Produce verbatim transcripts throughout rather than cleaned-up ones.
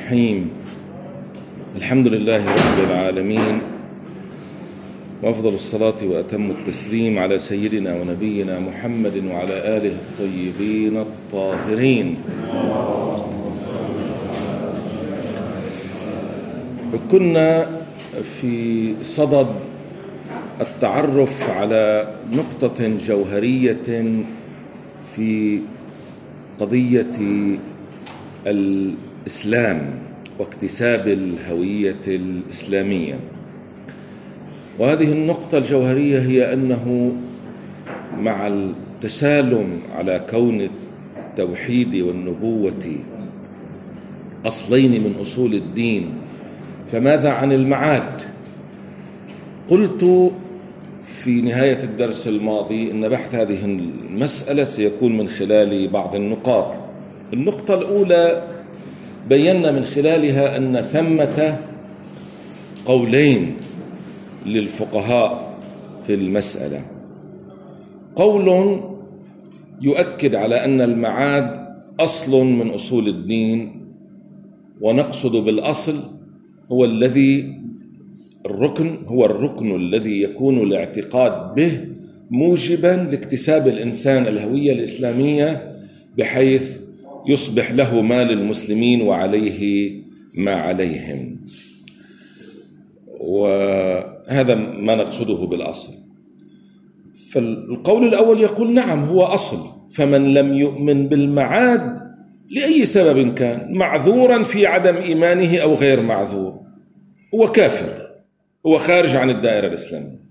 الرحيم. الحمد لله رب العالمين، وأفضل الصلاة وأتم التسليم على سيدنا ونبينا محمد وعلى آله الطيبين الطاهرين. كنا في صدد التعرف على نقطة جوهرية في قضية الإسلام واكتساب الهوية الإسلامية، وهذه النقطة الجوهرية هي أنه مع التسالم على كون التوحيد والنبوة أصلين من أصول الدين، فماذا عن المعاد؟ قلت في نهاية الدرس الماضي أن بحث هذه المسألة سيكون من خلال بعض النقاط. النقطة الأولى بينا من خلالها أن ثمة قولين للفقهاء في المسألة. قول يؤكد على أن المعاد أصل من أصول الدين، ونقصد بالأصل هو الذي الركن هو الركن الذي يكون الاعتقاد به موجبا لاكتساب الإنسان الهوية الإسلامية، بحيث يصبح له ما للمسلمين وعليه ما عليهم، وهذا ما نقصده بالأصل. فالقول الأول يقول نعم هو أصل، فمن لم يؤمن بالمعاد لأي سبب كان، معذورا في عدم إيمانه أو غير معذور، هو كافر، هو خارج عن الدائرة الإسلامية.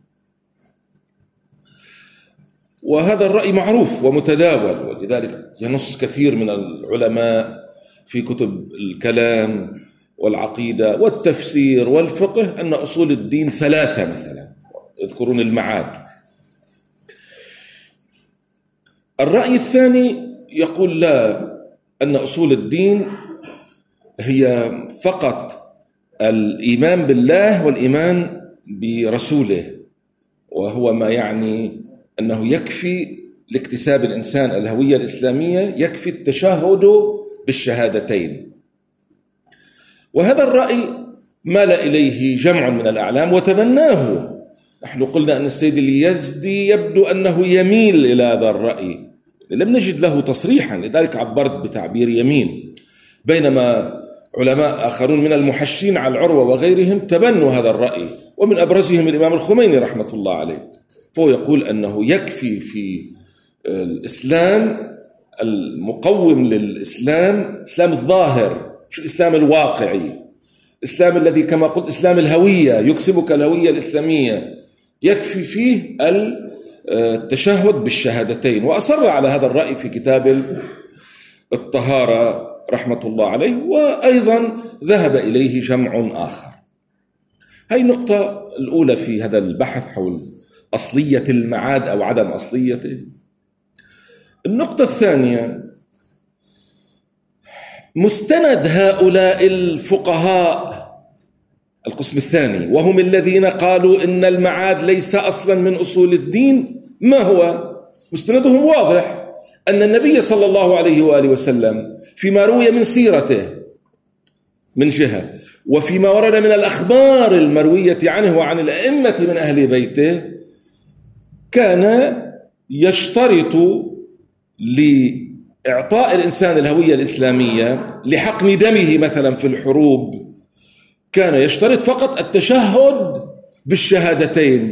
وهذا الرأي معروف ومتداول، ولذلك ينص كثير من العلماء في كتب الكلام والعقيدة والتفسير والفقه أن أصول الدين ثلاثة مثلا، يذكرون المعاد. الرأي الثاني يقول لا، أن أصول الدين هي فقط الإيمان بالله والإيمان برسوله، وهو ما يعني أنه يكفي لاكتساب الإنسان الهوية الإسلامية، يكفي التشهد بالشهادتين. وهذا الرأي مال إليه جمع من الأعلام وتبناه. نحن قلنا أن السيد اليزدي يبدو أنه يميل إلى هذا الرأي، لم نجد له تصريحا، لذلك عبرت بتعبير يمين، بينما علماء آخرون من المحشين على العروة وغيرهم تبنوا هذا الرأي، ومن أبرزهم الإمام الخميني رحمة الله عليه، فهو يقول أنه يكفي في الإسلام المقوم للإسلام إسلام الظاهر، مش الإسلام الواقعي، الإسلام الذي كما قلت إسلام الهوية يكسبك الهوية الإسلامية، يكفي فيه التشهد بالشهادتين. وأصر على هذا الرأي في كتاب الطهارة رحمة الله عليه، وأيضا ذهب إليه جمع آخر. هاي النقطة الأولى في هذا البحث حول أصلية المعاد أو عدم أصليته. النقطة الثانية، مستند هؤلاء الفقهاء القسم الثاني، وهم الذين قالوا إن المعاد ليس أصلا من أصول الدين، ما هو؟ مستندهم واضح، أن النبي صلى الله عليه وآله وسلم فيما روي من سيرته من جهة، وفيما ورد من الأخبار المروية عنه وعن الأئمة من أهل بيته، كان يشترط لإعطاء الإنسان الهوية الإسلامية لحقن دمه مثلا في الحروب، كان يشترط فقط التشهد بالشهادتين،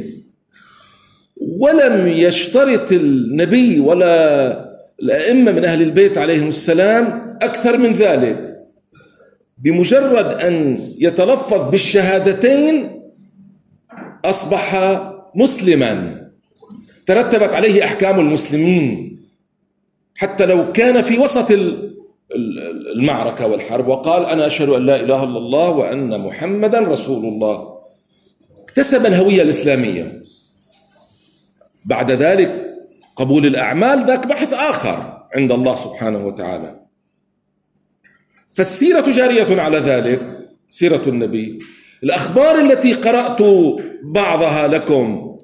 ولم يشترط النبي ولا الأئمة من أهل البيت عليهم السلام أكثر من ذلك. بمجرد أن يتلفظ بالشهادتين أصبح مسلما، ترتبت عليه أحكام المسلمين، حتى لو كان في وسط المعركة والحرب وقال أنا أشهد أن لا إله إلا الله وأن محمدا رسول الله، اكتسب الهوية الإسلامية. بعد ذلك قبول الأعمال ذاك بحث آخر عند الله سبحانه وتعالى. فالسيرة جارية على ذلك، سيرة النبي. الأخبار التي قرأت بعضها لكم،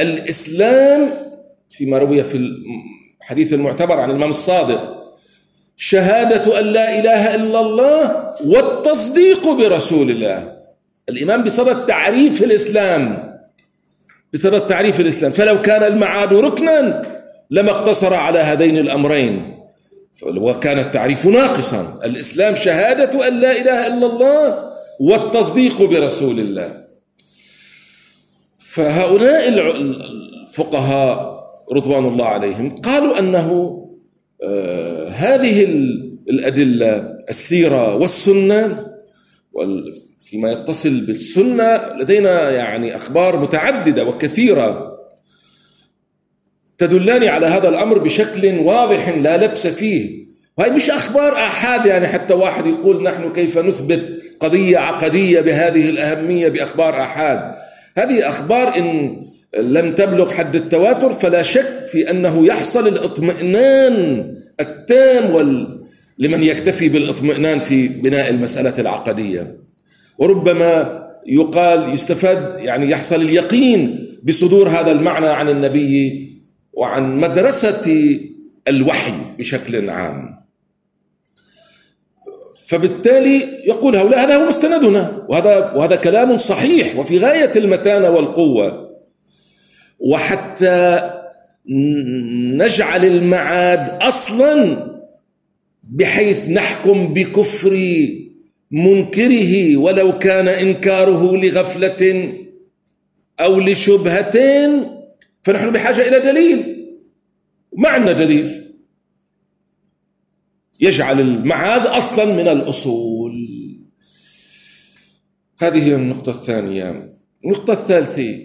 الإسلام فيما روي في الحديث المعتبر عن الإمام الصادق شهادة أن لا إله إلا الله والتصديق برسول الله. الإيمان بصدد تعريف الإسلام، بصدد تعريف الإسلام. فلو كان المعاد ركنا لما اقتصر على هذين الأمرين، وكان التعريف ناقصا. الإسلام شهادة أن لا إله إلا الله والتصديق برسول الله. فهؤلاء الفقهاء رضوان الله عليهم قالوا أنه آه هذه الأدلة السيرة والسنة، فيما يتصل بالسنة لدينا يعني أخبار متعددة وكثيرة تدلان على هذا الأمر بشكل واضح لا لبس فيه. وهي مش أخبار آحاد يعني حتى واحد يقول نحن كيف نثبت قضية عقدية بهذه الأهمية بأخبار آحاد. هذه أخبار إن لم تبلغ حد التواتر فلا شك في أنه يحصل الاطمئنان التام وال... لمن يكتفي بالاطمئنان في بناء المسألة العقدية. وربما يقال يستفاد يعني يحصل اليقين بصدور هذا المعنى عن النبي وعن مدرسة الوحي بشكل عام. فبالتالي يقول هؤلاء هذا هو مستندنا، وهذا وهذا كلام صحيح وفي غاية المتانة والقوة. وحتى نجعل المعاد أصلا بحيث نحكم بكفر منكره ولو كان إنكاره لغفلة أو لشبهتين، فنحن بحاجة إلى دليل. ما عندنا دليل يجعل المعاد أصلا من الأصول. هذه هي النقطة الثانية. النقطة الثالثة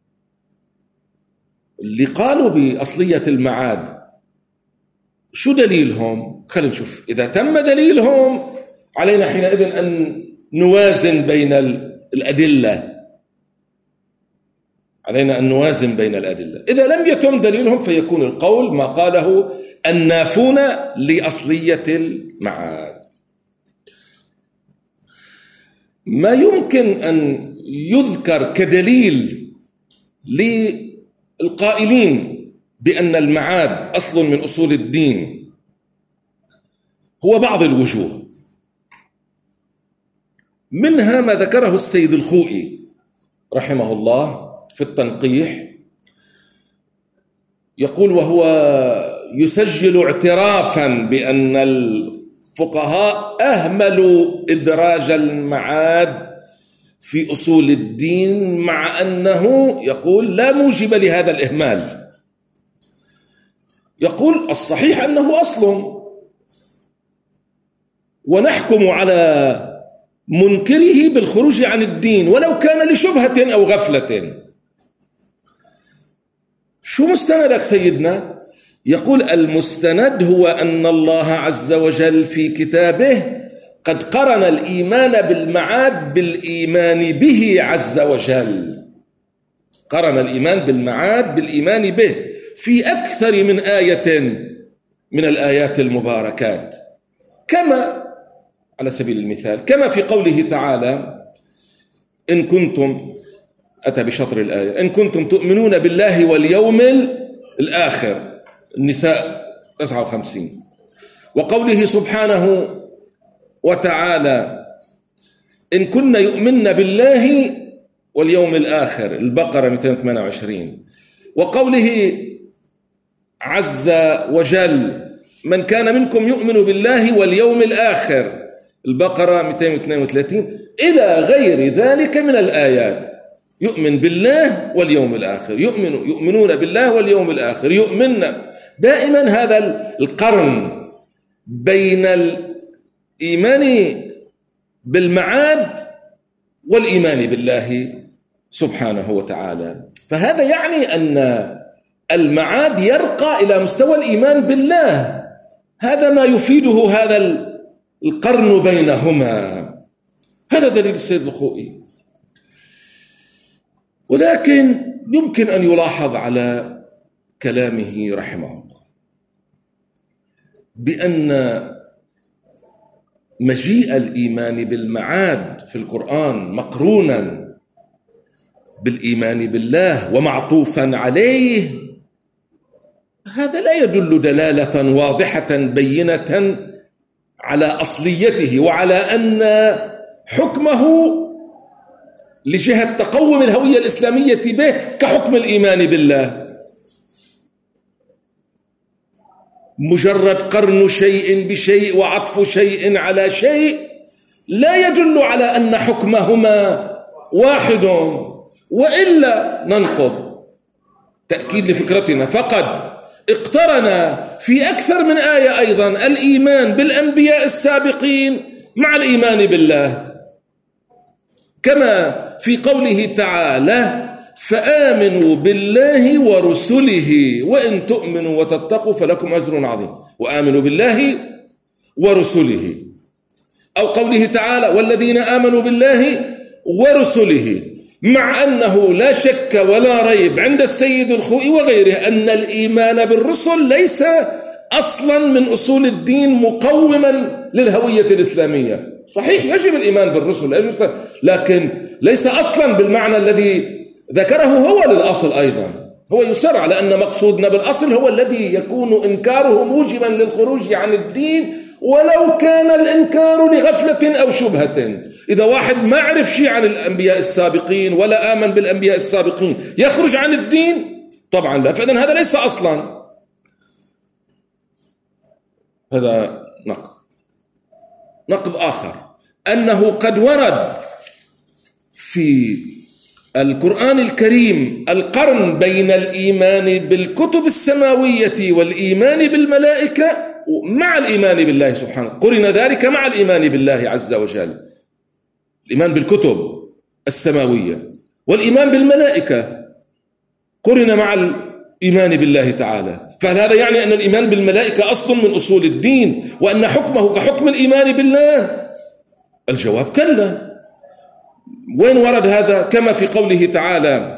اللي قالوا بأصلية المعاد شو دليلهم؟ خلينا نشوف. إذا تم دليلهم علينا حينئذ أن نوازن بين الأدلة، علينا أن نوازن بين الأدلة. إذا لم يتم دليلهم فيكون القول ما قاله النافون لأصلية المعاد. ما يمكن أن يذكر كدليل للقائلين بأن المعاد أصل من أصول الدين هو بعض الوجوه، منها ما ذكره السيد الخوئي رحمه الله في التنقيح. يقول وهو يسجل اعترافا بأن الفقهاء أهملوا إدراج المعاد في أصول الدين، مع أنه يقول لا موجب لهذا الإهمال. يقول الصحيح أنه أصل، ونحكم على منكره بالخروج عن الدين ولو كان لشبهة أو غفلة. شو مستندك سيدنا؟ يقول المستند هو أن الله عز وجل في كتابه قد قرن الإيمان بالمعاد بالإيمان به عز وجل. قرن الإيمان بالمعاد بالإيمان به في أكثر من آية من الآيات المباركات، كما على سبيل المثال كما في قوله تعالى إن كنتم، أتى بشطر الآية، إن كنتم تؤمنون بالله واليوم الآخر، النساء تسعة وخمسين. وقوله سبحانه وتعالى إن كنا يؤمن بالله واليوم الآخر، البقرة مئتين وثمانية وعشرين. وقوله عز وجل من كان منكم يؤمن بالله واليوم الآخر، البقرة مئتين واثنين وثلاثين، إلى غير ذلك من الآيات. يؤمن بالله واليوم الآخر، يؤمن يؤمنون بالله واليوم الآخر، يؤمن. دائما هذا القرن بين الإيمان بالمعاد والإيمان بالله سبحانه وتعالى. فهذا يعني أن المعاد يرقى إلى مستوى الإيمان بالله. هذا ما يفيده هذا القرن بينهما. هذا دليل السيد الخوئي. ولكن يمكن أن يلاحظ على كلامه رحمه الله بأن مجيء الإيمان بالمعاد في القرآن مقرونا بالإيمان بالله ومعطوفا عليه، هذا لا يدل دلالة واضحة بينة على أصليته وعلى أن حكمه لجهة تقوم الهوية الإسلامية به كحكم الإيمان بالله. مجرد قرن شيء بشيء وعطف شيء على شيء لا يدل على أن حكمهما واحد، وإلا ننقض تأكيد لفكرتنا. فقد اقترن في أكثر من آية أيضا الإيمان بالأنبياء السابقين مع الإيمان بالله، كما في قوله تعالى فآمنوا بالله ورسله وإن تؤمنوا وتتقوا فلكم أجر عظيم، وآمنوا بالله ورسله. أو قوله تعالى والذين آمنوا بالله ورسله، مع أنه لا شك ولا ريب عند السيد الخوئي وغيره أن الإيمان بالرسل ليس أصلا من أصول الدين مقوما للهوية الإسلامية. صحيح يجب الإيمان بالرسل، لكن ليس أصلا بالمعنى الذي ذكره هو للأصل. أيضا هو يصر على أن مقصودنا بالأصل هو الذي يكون إنكاره موجبا للخروج عن الدين ولو كان الإنكار لغفلة أو شبهة. إذا واحد ما عرف شيء عن الأنبياء السابقين ولا آمن بالأنبياء السابقين يخرج عن الدين؟ طبعا لا. فإذن هذا ليس أصلا، هذا نقد. نقد آخر أنه قد ورد في القرآن الكريم القرن بين الإيمان بالكتب السماوية والإيمان بالملائكة مع الإيمان بالله سبحانه، قرن ذلك مع الإيمان بالله عز وجل. الإيمان بالكتب السماوية والإيمان بالملائكة قرن مع الإيمان بالله تعالى. فهذا يعني أن الإيمان بالملائكة أصل من أصول الدين وأن حكمه كحكم الإيمان بالله؟ الجواب كلا. وين ورد هذا؟ كما في قوله تعالى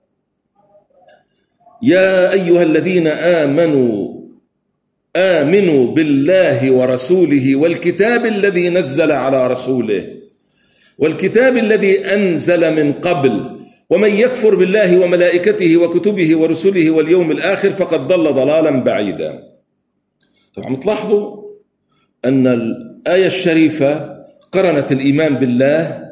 يا أيها الذين آمنوا آمنوا بالله ورسوله والكتاب الذي نزل على رسوله والكتاب الذي أنزل من قبل ومن يكفر بالله وملائكته وكتبه ورسله واليوم الآخر فقد ضل ضلالا بعيدا. طبعا تلاحظوا أن الآية الشريفة قرنت الإيمان بالله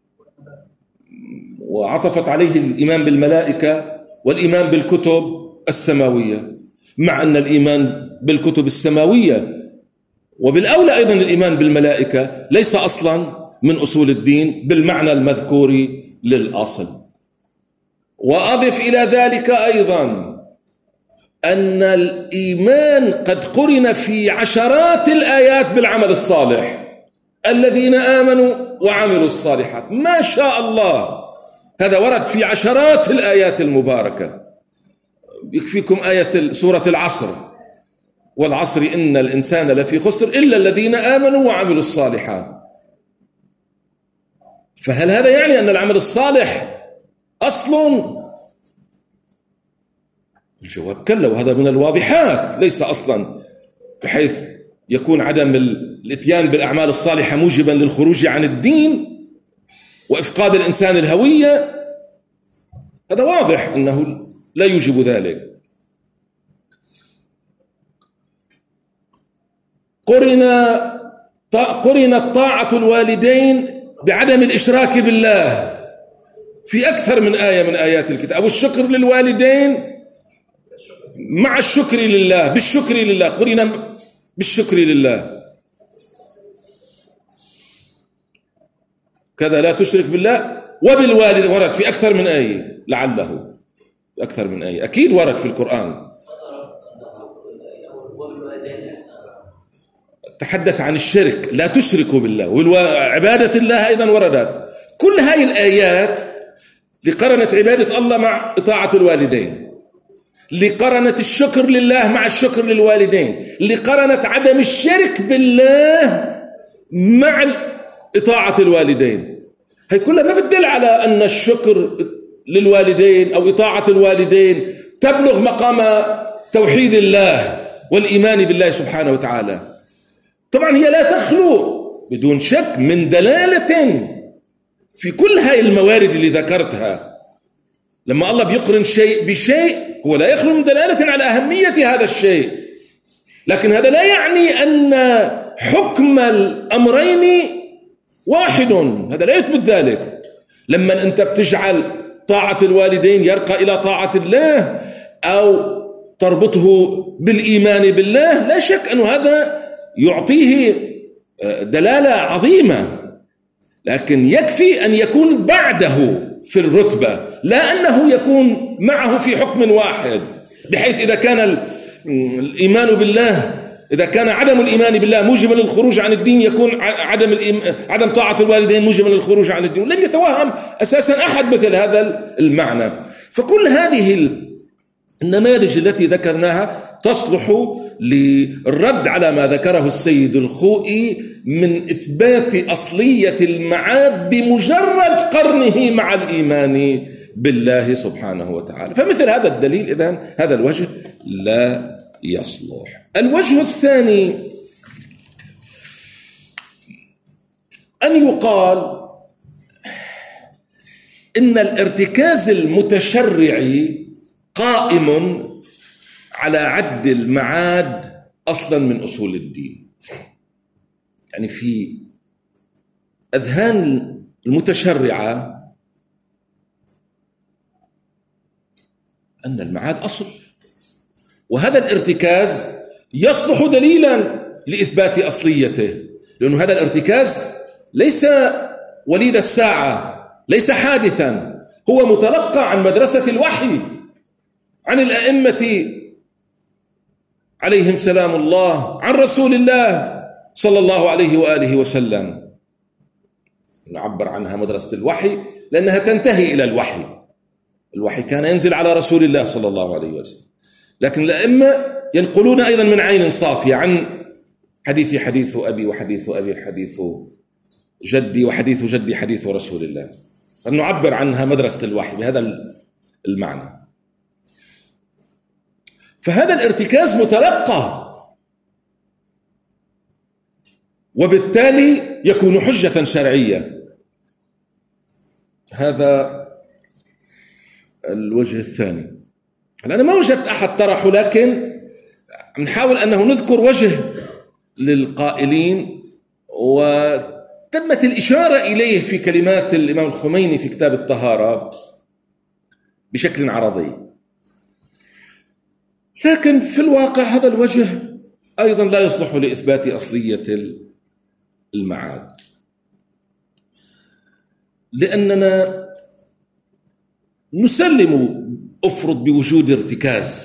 وعطفت عليه الإيمان بالملائكة والإيمان بالكتب السماوية، مع أن الإيمان بالكتب السماوية وبالأولى أيضا الإيمان بالملائكة ليس أصلا من أصول الدين بالمعنى المذكور للأصل. وأضف إلى ذلك أيضا أن الإيمان قد قرن في عشرات الآيات بالعمل الصالح، الذين آمنوا وعملوا الصالحات، ما شاء الله، هذا ورد في عشرات الآيات المباركة. يكفيكم آية سورة العصر والعصر إن الإنسان لفي خسر إلا الذين آمنوا وعملوا الصالحات. فهل هذا يعني أن العمل الصالح أصل؟ الجواب كلا، وهذا من الواضحات ليس أصلا، بحيث يكون عدم الاتيان بالأعمال الصالحة موجبا للخروج عن الدين وإفقاد الإنسان الهوية. هذا واضح أنه لا يوجب ذلك. قرن قرنت طاعة الوالدين بعدم الإشراك بالله في أكثر من آية من آيات الكتاب، والشكر للوالدين مع الشكر لله، بالشكر لله، قرن بالشكر لله. كذا لا تشرك بالله وبالوالد ورد في أكثر من آية، لعله أكثر من آية، أكيد ورد في القرآن. تحدث عن الشرك، لا تشركوا بالله، وعبادة الله أيضا وردت. كل هاي الآيات لقرنت عبادة الله مع إطاعة الوالدين، لقرنت الشكر لله مع الشكر للوالدين، لقرنت عدم الشرك بالله مع إطاعة الوالدين. هي كلها ما بتدل على أن الشكر للوالدين أو إطاعة الوالدين تبلغ مقام توحيد الله والإيمان بالله سبحانه وتعالى. طبعا هي لا تخلو بدون شك من دلالة في كل هاي الموارد اللي ذكرتها. لما الله بيقرن شيء بشيء هو لا يخلو من دلالة على أهمية هذا الشيء، لكن هذا لا يعني أن حكم الأمرين واحد، هذا لا يثبت ذلك. لما أنت بتجعل طاعة الوالدين يرقى إلى طاعة الله أو تربطه بالإيمان بالله، لا شك أن هذا يعطيه دلالة عظيمة، لكن يكفي أن يكون بعده في الرتبة، لا أنه يكون معه في حكم واحد، بحيث إذا كان الإيمان بالله إذا كان عدم الإيمان بالله موجبا للخروج عن الدين، يكون عدم عدم طاعة الوالدين موجبا للخروج عن الدين. لم يتوهم أساسا أحد مثل هذا المعنى. فكل هذه النماذج التي ذكرناها تصلح للرد على ما ذكره السيد الخوئي من إثبات أصلية المعاد بمجرد قرنه مع الإيمان بالله سبحانه وتعالى. فمثل هذا الدليل إذن هذا الوجه لا يصلح. الوجه الثاني أن يقال إن الارتكاز المتشرعي قائم على عد المعاد أصلا من أصول الدين. يعني في أذهان المتشرعة أن المعاد أصل، وهذا الارتكاز يصلح دليلا لإثبات أصليته، لأن هذا الارتكاز ليس وليد الساعة، ليس حادثا، هو متلقى عن مدرسة الوحي، عن الأئمة عليهم سلام الله، عن رسول الله صلى الله عليه وآله وسلم. نعبر عنها مدرسة الوحي لأنها تنتهي إلى الوحي. الوحي كان ينزل على رسول الله صلى الله عليه وسلم، لكن الأئمة ينقلون أيضا من عين صافية، عن حديثي حديث أبي، وحديث أبي حديث جدي، وحديث جدي حديث رسول الله. فنعبر عنها مدرسة الوحي بهذا المعنى. فهذا الارتكاز متلقى، وبالتالي يكون حجة شرعية. هذا الوجه الثاني. أنا ما وجدت أحد طرحه، لكن نحاول أنه نذكر وجه للقائلين، وتمت الإشارة إليه في كلمات الإمام الخميني في كتاب الطهارة بشكل عرضي، لكن في الواقع هذا الوجه أيضا لا يصلح لإثبات أصلية المعاد، لأننا نسلم أفرض بوجود ارتكاز،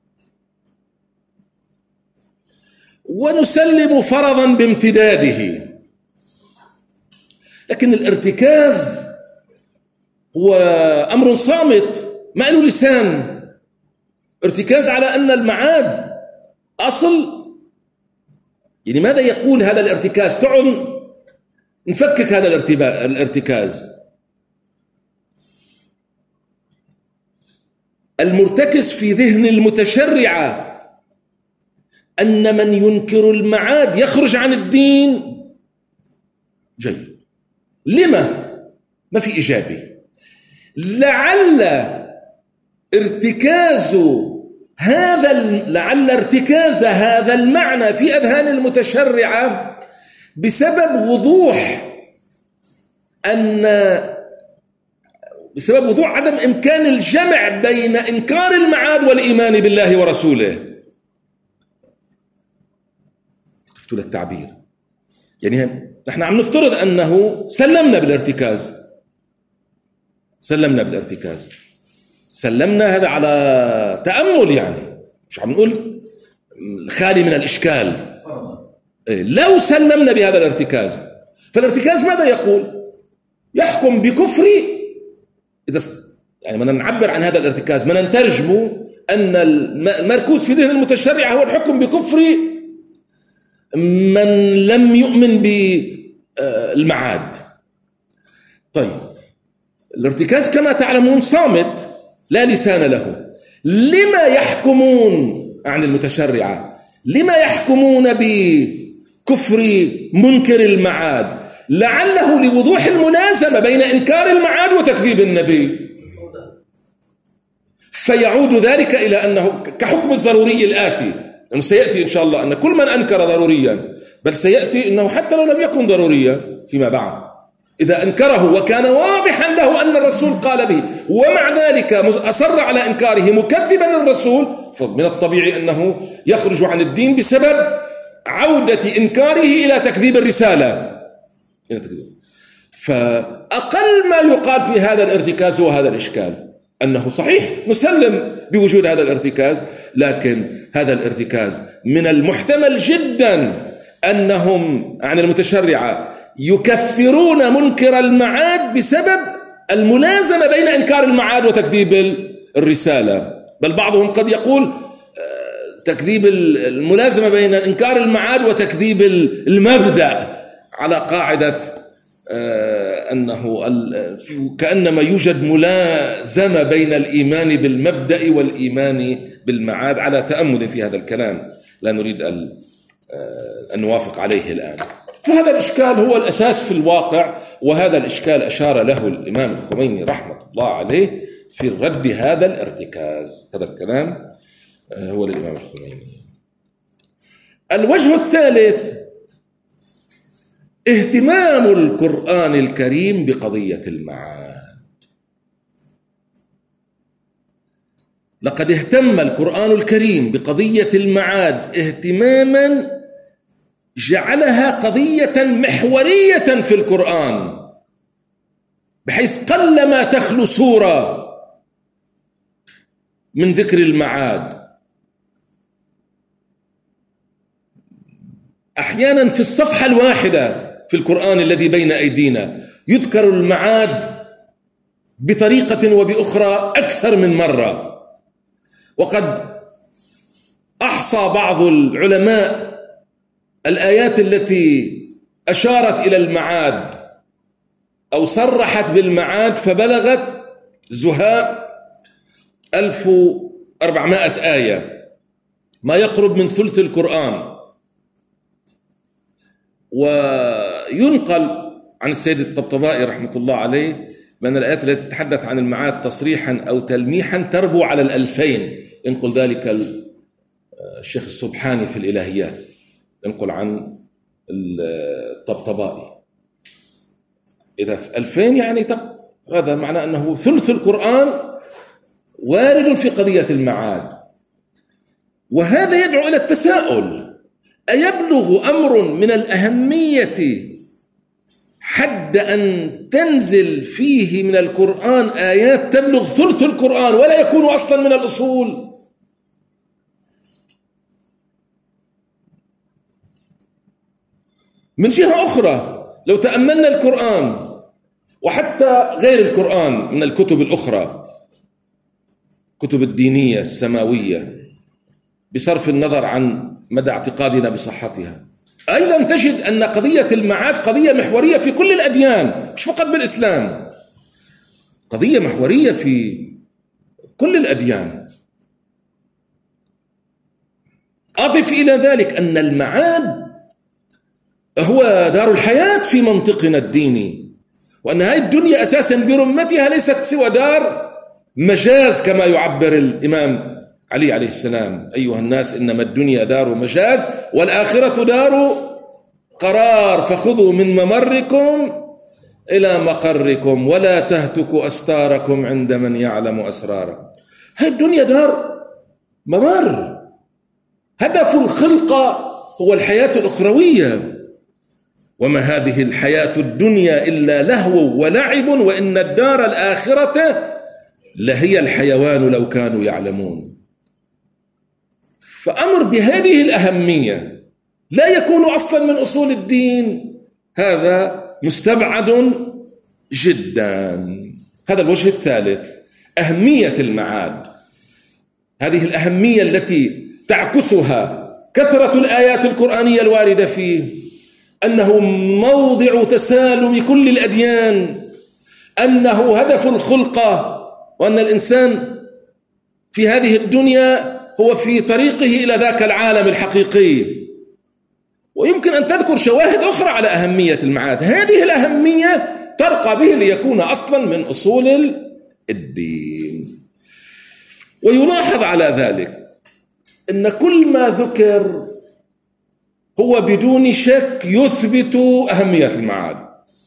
ونسلم فرضا بامتداده، لكن الارتكاز هو أمر صامت ما له لسان. ارتكاز على أن المعاد أصل، يعني ماذا يقول هذا الارتكاز؟ تعال نفكك هذا الارتكاز. المرتكز في ذهن المتشرعة أن من ينكر المعاد يخرج عن الدين. جيد، لما؟ ما في إجابة. لعل ارتكاز هذا لعل ارتكاز هذا المعنى في أذهان المتشرعة بسبب وضوح أن بسبب وضوح عدم إمكان الجمع بين إنكار المعاد والإيمان بالله ورسوله. شفتوا للتعبير؟ يعني نحن عم نفترض أنه سلمنا بالارتكاز، سلمنا بالارتكاز سلمنا هذا على تأمل، يعني مش عم نقول خالي من الإشكال. لو سلمنا بهذا الارتكاز، فالارتكاز ماذا يقول؟ يحكم بكفري. إذا يعني من نعبر عن هذا الارتكاز، من نترجمه أن المركوز في ذهن المتشرع هو الحكم بكفر من لم يؤمن بالمعاد. طيب، الارتكاز كما تعلمون صامت لا لسان له. لما يحكمون عن المتشرعة؟ لما يحكمون بكفر منكر المعاد؟ لعله لوضوح الملازمة بين إنكار المعاد وتكذيب النبي، فيعود ذلك إلى أنه كحكم الضروري الآتي، لأنه سيأتي إن شاء الله أن كل من أنكر ضروريا بل سيأتي أنه حتى لو لم يكن ضروريا فيما بعد إذا أنكره وكان واضحا له أن الرسول قال به ومع ذلك أصر على إنكاره مكذبا للرسول، فمن الطبيعي أنه يخرج عن الدين بسبب عودة إنكاره إلى تكذيب الرسالة. فأقل ما يقال في هذا الارتكاز هو هذا الإشكال، أنه صحيح نسلم بوجود هذا الارتكاز، لكن هذا الارتكاز من المحتمل جدا أنهم عن المتشرعة يكفرون منكر المعاد بسبب الملازمة بين إنكار المعاد وتكذيب الرسالة. بل بعضهم قد يقول تكذيب الملازمة بين إنكار المعاد وتكذيب المبدأ، على قاعدة أنه كأنما يوجد ملازمة بين الإيمان بالمبدأ والإيمان بالمعاد، على تأمل في هذا الكلام لا نريد أن نوافق عليه الآن. فهذا الإشكال هو الأساس في الواقع، وهذا الإشكال أشار له الإمام الخميني رحمة الله عليه في رد هذا الارتكاز. هذا الكلام هو للإمام الخميني. الوجه الثالث اهتمام القرآن الكريم بقضية المعاد. لقد اهتم القرآن الكريم بقضية المعاد اهتماما جعلها قضية محورية في القرآن، بحيث قلما تخلو سورة من ذكر المعاد. أحيانا في الصفحة الواحدة في القرآن الذي بين أيدينا يذكر المعاد بطريقة وبأخرى أكثر من مرة. وقد أحصى بعض العلماء الآيات التي أشارت إلى المعاد أو صرحت بالمعاد فبلغت زهاء ألف وأربعمائة آية، ما يقرب من ثلث القرآن. وينقل عن السيد الطبطبائي رحمة الله عليه بأن الآيات التي تتحدث عن المعاد تصريحا أو تلميحا تربو على الألفين. ينقل ذلك الشيخ السبحاني في الإلهيات، ينقل عن الطبطبائي. إذا في ألفين يعني تق... هذا معنى أنه ثلث القرآن وارد في قضية المعاد. وهذا يدعو إلى التساؤل: أيبلغ أمر من الأهمية حد أن تنزل فيه من القرآن آيات تبلغ ثلث القرآن ولا يكون أصلا من الأصول؟ من جهة أخرى لو تأملنا القرآن وحتى غير القرآن من الكتب الأخرى، كتب الدينية السماوية، بصرف النظر عن مدى اعتقادنا بصحتها، أيضا تجد أن قضية المعاد قضية محورية في كل الأديان، مش فقط بالإسلام، قضية محورية في كل الأديان. أضف إلى ذلك أن المعاد هو دار الحياة في منطقنا الديني، وأن هذه الدنيا أساسا برمتها ليست سوى دار مجاز، كما يعبر الإمام علي عليه السلام: أيها الناس إنما الدنيا دار مجاز والآخرة دار قرار، فخذوا من ممركم إلى مقركم ولا تهتكوا أستاركم عند من يعلم أسراركم. هذه الدنيا دار ممر، هدف الخلقة هو الحياة الأخروية، وما هذه الحياة الدنيا إلا لهو ولعب وإن الدار الآخرة لهي الحيوان لو كانوا يعلمون. فأمر بهذه الأهمية لا يكون أصلا من أصول الدين، هذا مستبعد جدا. هذا الوجه الثالث، أهمية المعاد. هذه الأهمية التي تعكسها كثرة الآيات القرآنية الواردة فيه، أنه موضع تسالم كل الأديان، أنه هدف الخلقة، وأن الإنسان في هذه الدنيا هو في طريقه إلى ذاك العالم الحقيقي. ويمكن أن تذكر شواهد أخرى على أهمية المعاد. هذه الأهمية ترقى به ليكون أصلا من أصول الدين. ويلاحظ على ذلك أن كل ما ذكر هو بدون شك يثبت أهمية المعاد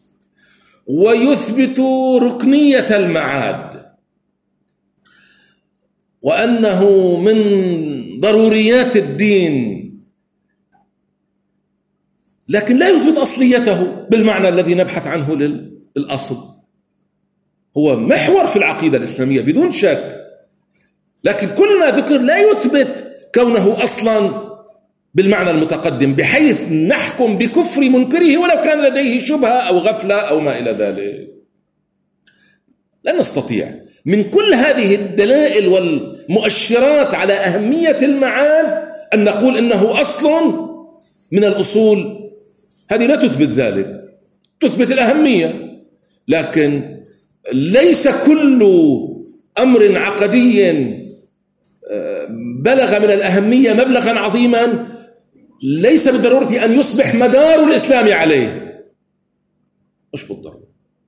ويثبت ركنية المعاد، وأنه من ضروريات الدين، لكن لا يثبت أصليته بالمعنى الذي نبحث عنه للأصل. هو محور في العقيدة الإسلامية بدون شك، لكن كل ما ذكر لا يثبت كونه أصلا بالمعنى المتقدم بحيث نحكم بكفر منكره ولو كان لديه شبهة أو غفلة أو ما إلى ذلك. لا نستطيع من كل هذه الدلائل والمؤشرات على أهمية المعاد أن نقول إنه أصل من الأصول. هذه لا تثبت ذلك، تثبت الأهمية، لكن ليس كل أمر عقدي بلغ من الأهمية مبلغا عظيما ليس بالضرورة أن يصبح مدار الإسلام عليه. مش بالضرورة.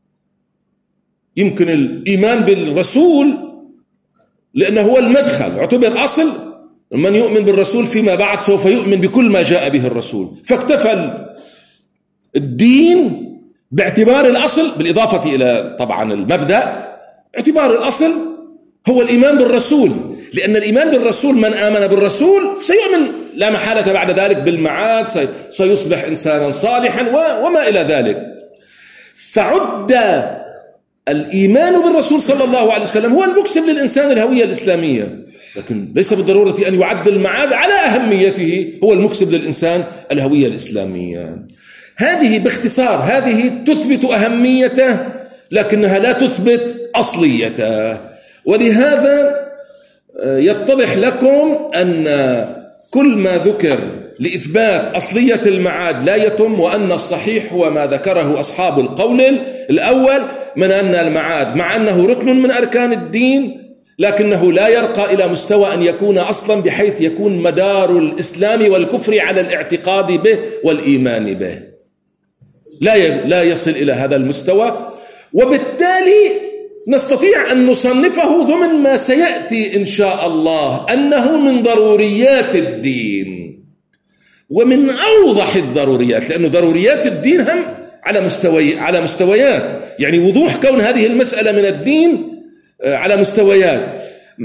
يمكن الإيمان بالرسول لأنه هو المدخل، اعتبر أصل، من يؤمن بالرسول فيما بعد سوف يؤمن بكل ما جاء به الرسول، فاكتفى الدين باعتبار الأصل بالإضافة إلى طبعا المبدأ. اعتبار الأصل هو الإيمان بالرسول، لأن الإيمان بالرسول من آمن بالرسول سيؤمن لا محالة بعد ذلك بالمعاد، سيصبح إنسانا صالحا وما إلى ذلك. فعد الإيمان بالرسول صلى الله عليه وسلم هو المكسب للإنسان الهوية الإسلامية، لكن ليس بالضرورة أن يعد المعاد على أهميته هو المكسب للإنسان الهوية الإسلامية. هذه باختصار هذه تثبت أهميته لكنها لا تثبت أصليته. ولهذا يتضح لكم أن كل ما ذكر لإثبات أصلية المعاد لا يتم، وأن الصحيح هو ما ذكره أصحاب القول الأول من أن المعاد مع أنه ركن من أركان الدين لكنه لا يرقى إلى مستوى أن يكون أصلا بحيث يكون مدار الإسلام والكفر على الاعتقاد به والإيمان به، لا لا يصل إلى هذا المستوى. وبالتالي نستطيع أن نصنفه ضمن ما سيأتي إن شاء الله أنه من ضروريات الدين ومن أوضح الضروريات، لأنه ضروريات الدين هم على مستوي على مستويات، يعني وضوح كون هذه المسألة من الدين على مستويات.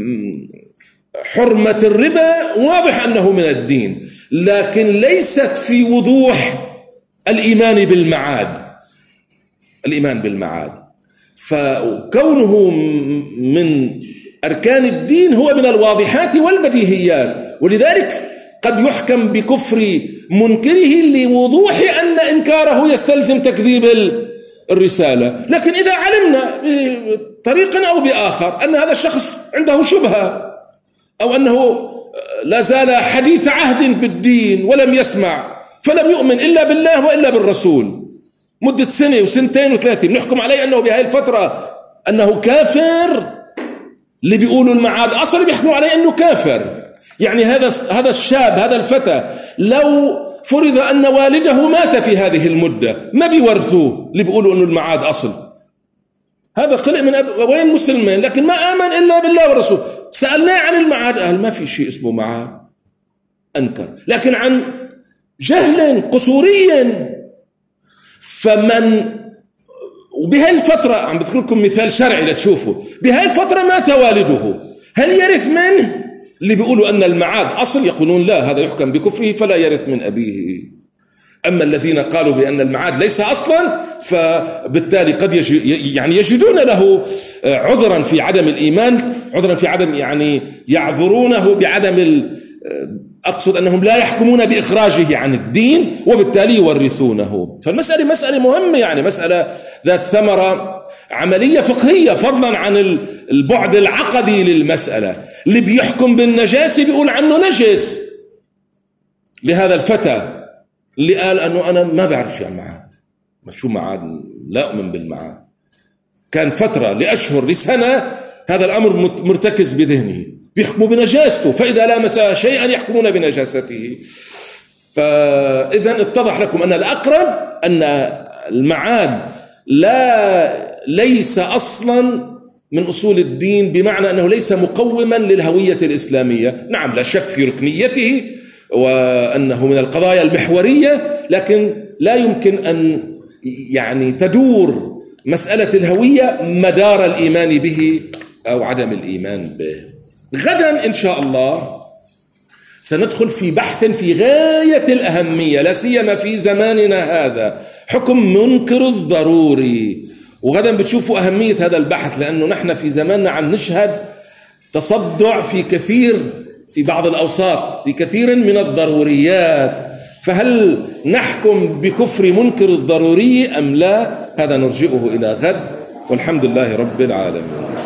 حرمة الربا واضح أنه من الدين، لكن ليست في وضوح الإيمان بالمعاد. الإيمان بالمعاد فكونه من أركان الدين هو من الواضحات والبديهيات، ولذلك قد يحكم بكفر منكره لوضوح أن إنكاره يستلزم تكذيب الرسالة. لكن إذا علمنا بطريق أو بآخر أن هذا الشخص عنده شبهة أو أنه لا زال حديث عهد بالدين ولم يسمع فلم يؤمن إلا بالله وإلا بالرسول مدة سنة وسنتين وثلاثين، نحكم عليه أنه بهذه الفترة أنه كافر. اللي بيقولوا المعاد أصلا بيحكموا عليه أنه كافر. يعني هذا هذا الشاب هذا الفتى لو فرض أن والده مات في هذه المدة ما بيورثوه اللي بيقولوا أنه المعاد أصل. هذا خلق من أبوين مسلمين لكن ما آمن إلا بالله والرسول. سألناه عن المعاد قال ما في شيء اسمه معاد، أنكر. لكن عن جهل قصوري فمن وبهاي الفترة عم بذكر لكم مثال شرعي لتشوفوا، بهاي الفترة مات والده، هل يرث منه؟ اللي بيقولوا أن المعاد أصل يقولون لا، هذا يحكم بكفره فلا يرث من أبيه. أما الذين قالوا بأن المعاد ليس أصلا فبالتالي قد يجي يعني يجدون له عذرا في عدم الإيمان، عذرا في عدم يعني يعذرونه بعدم، أقصد أنهم لا يحكمون بإخراجه عن الدين وبالتالي يورثونه. فالمسألة مسألة مهمة، يعني مسألة ذات ثمرة عملية فقهية فضلا عن البعد العقدي للمسألة. اللي بيحكم بالنجاسة بيقول عنه نجس لهذا الفتى اللي قال أنه أنا ما بعرف شو معاد، ما شو معاد، لا أؤمن بالمعاد. كان فترة لأشهر لسنة هذا الأمر مرتكز بذهنه، بيحكموا بنجاسته، فإذا لامس شيئا يحكمون بنجاسته. فإذا اتضح لكم أن الأقرب أن المعاد لا ليس أصلا من أصول الدين، بمعنى أنه ليس مقوما للهوية الإسلامية. نعم لا شك في ركنيته وأنه من القضايا المحورية، لكن لا يمكن أن يعني تدور مسألة الهوية مدار الإيمان به أو عدم الإيمان به. غدا إن شاء الله سندخل في بحث في غاية الأهمية، لا سيما في زماننا هذا، حكم منكر الضروري. وغدا بتشوفوا أهمية هذا البحث، لأنه نحن في زماننا عم نشهد تصدع في كثير في بعض الأوساط في كثير من الضروريات. فهل نحكم بكفر منكر الضروري أم لا؟ هذا نرجئه إلى غد، والحمد لله رب العالمين.